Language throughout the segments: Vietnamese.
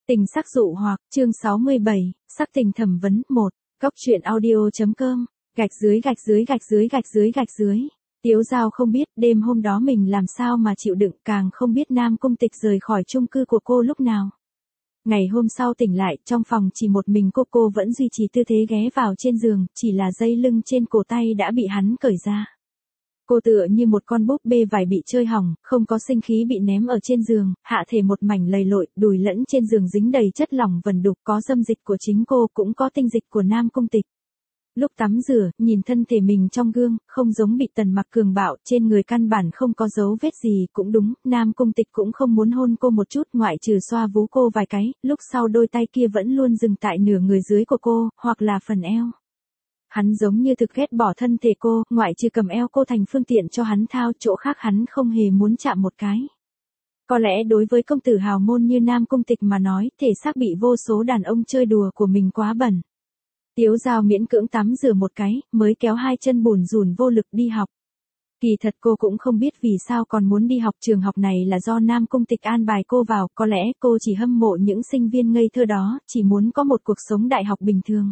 Tình sắc dụ hoặc, chương 67, sắc tình thẩm vấn, 1, goctruyện audio.com, gạch dưới gạch dưới gạch dưới gạch dưới gạch dưới. Tiếu Dao không biết đêm hôm đó mình làm sao mà chịu đựng, càng không biết Nam Cung Tịch rời khỏi chung cư của cô lúc nào. Ngày hôm sau tỉnh lại, trong phòng chỉ một mình cô vẫn duy trì tư thế ghé vào trên giường, chỉ là dây lưng trên cổ tay đã bị hắn cởi ra. Cô tựa như một con búp bê vải bị chơi hỏng, không có sinh khí bị ném ở trên giường, hạ thể một mảnh lầy lội, đùi lẫn trên giường dính đầy chất lỏng vần đục, có dâm dịch của chính cô cũng có tinh dịch của Nam Cung Tịch. Lúc tắm rửa, nhìn thân thể mình trong gương, không giống bị Tần Mặc cường bạo, trên người căn bản không có dấu vết gì, cũng đúng, Nam Cung Tịch cũng không muốn hôn cô một chút, ngoại trừ xoa vú cô vài cái, lúc sau đôi tay kia vẫn luôn dừng tại nửa người dưới của cô, hoặc là phần eo. Hắn giống như thực ghét bỏ thân thể cô, ngoại trừ cầm eo cô thành phương tiện cho hắn thao, chỗ khác hắn không hề muốn chạm một cái. Có lẽ đối với công tử hào môn như Nam Cung Tịch mà nói, thể xác bị vô số đàn ông chơi đùa của mình quá bẩn. Tiếu Dao miễn cưỡng tắm rửa một cái, mới kéo hai chân bủn rủn vô lực đi học. Kỳ thật cô cũng không biết vì sao còn muốn đi học, trường học này là do Nam Cung Tịch an bài cô vào, có lẽ cô chỉ hâm mộ những sinh viên ngây thơ đó, chỉ muốn có một cuộc sống đại học bình thường.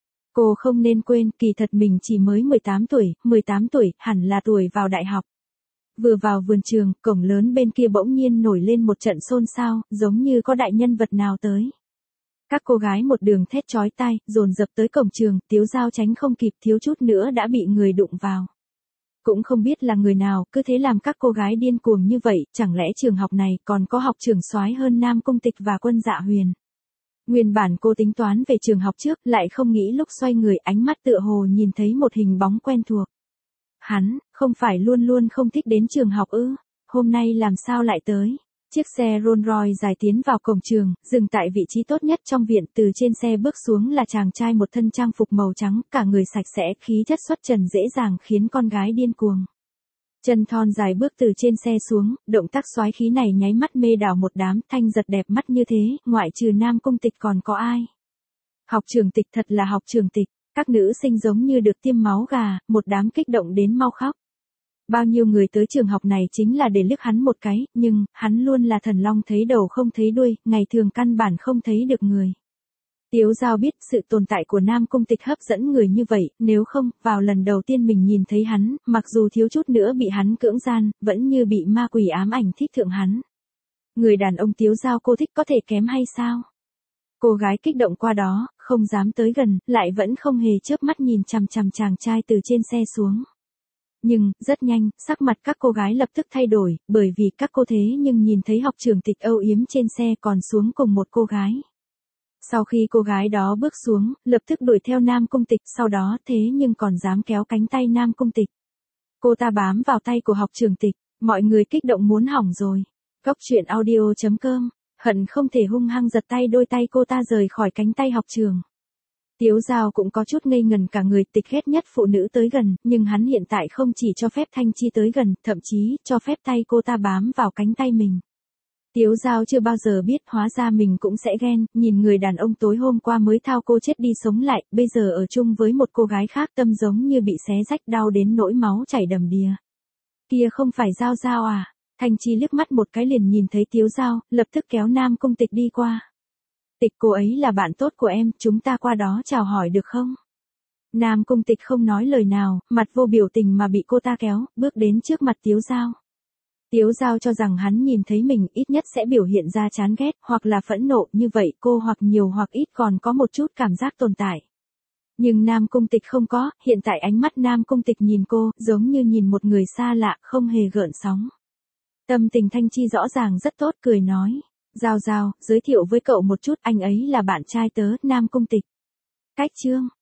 Cô không nên quên, kỳ thật mình chỉ mới 18 tuổi, hẳn là tuổi vào đại học. Vừa vào vườn trường, cổng lớn bên kia bỗng nhiên nổi lên một trận xôn xao, giống như có đại nhân vật nào tới. Các cô gái một đường thét chói tai, dồn dập tới cổng trường, Tiếu Dao tránh không kịp, thiếu chút nữa đã bị người đụng vào. Cũng không biết là người nào, cứ thế làm các cô gái điên cuồng như vậy, chẳng lẽ trường học này còn có học trưởng soái hơn Nam Cung Tịch và Quân Dạ Huyền. Nguyên bản cô tính toán về trường học trước, lại không nghĩ lúc xoay người ánh mắt tựa hồ nhìn thấy một hình bóng quen thuộc. Hắn, không phải luôn luôn không thích đến trường học ư, hôm nay làm sao lại tới. Chiếc xe Rolls Royce dài tiến vào cổng trường, dừng tại vị trí tốt nhất trong viện, từ trên xe bước xuống là chàng trai một thân trang phục màu trắng, cả người sạch sẽ, khí chất xuất trần dễ dàng khiến con gái điên cuồng. Chân thon dài bước từ trên xe xuống, động tác soái khí này nháy mắt mê đảo một đám, thanh giật đẹp mắt như thế, ngoại trừ Nam Cung Tịch còn có ai. Học trường Tịch, thật là học trường Tịch, các nữ sinh giống như được tiêm máu gà, một đám kích động đến mau khóc. Bao nhiêu người tới trường học này chính là để liếc hắn một cái, nhưng, hắn luôn là thần long thấy đầu không thấy đuôi, ngày thường căn bản không thấy được người. Tiếu Dao biết sự tồn tại của Nam Cung Tịch hấp dẫn người như vậy, nếu không, vào lần đầu tiên mình nhìn thấy hắn, mặc dù thiếu chút nữa bị hắn cưỡng gian, vẫn như bị ma quỷ ám ảnh thích thượng hắn. Người đàn ông Tiếu Dao cô thích có thể kém hay sao? Cô gái kích động qua đó, không dám tới gần, lại vẫn không hề chớp mắt nhìn chằm chằm chàng trai từ trên xe xuống. Nhưng, rất nhanh, sắc mặt các cô gái lập tức thay đổi, bởi vì các cô thế nhưng nhìn thấy học trưởng Tịch âu yếm trên xe còn xuống cùng một cô gái. Sau khi cô gái đó bước xuống, lập tức đuổi theo Nam Cung Tịch, sau đó thế nhưng còn dám kéo cánh tay Nam Cung Tịch. Cô ta bám vào tay của học trưởng Tịch, mọi người kích động muốn hỏng rồi. Goctruyện audio.com, hận không thể hung hăng giật tay đôi tay cô ta rời khỏi cánh tay học trường. Tiếu Dao cũng có chút ngây ngần cả người, Tịch ghét nhất phụ nữ tới gần, nhưng hắn hiện tại không chỉ cho phép Thanh Chi tới gần, thậm chí, cho phép tay cô ta bám vào cánh tay mình. Tiếu Dao chưa bao giờ biết, hóa ra mình cũng sẽ ghen, nhìn người đàn ông tối hôm qua mới thao cô chết đi sống lại, bây giờ ở chung với một cô gái khác, tâm giống như bị xé rách, đau đến nỗi máu chảy đầm đìa. Kia không phải Dao Dao à? Thanh Chi liếc mắt một cái liền nhìn thấy Tiếu Dao, lập tức kéo Nam Cung Tịch đi qua. Tịch, cô ấy là bạn tốt của em, chúng ta qua đó chào hỏi được không? Nam Cung Tịch không nói lời nào, mặt vô biểu tình mà bị cô ta kéo, bước đến trước mặt Tiếu Dao. Tiếu Dao cho rằng hắn nhìn thấy mình ít nhất sẽ biểu hiện ra chán ghét, hoặc là phẫn nộ, như vậy cô hoặc nhiều hoặc ít còn có một chút cảm giác tồn tại. Nhưng Nam Cung Tịch không có, hiện tại ánh mắt Nam Cung Tịch nhìn cô, giống như nhìn một người xa lạ, không hề gợn sóng. Tâm tình Thanh Chi rõ ràng rất tốt, cười nói. Dao Dao, giới thiệu với cậu một chút, anh ấy là bạn trai tớ, Nam Cung Tịch. Cách chương.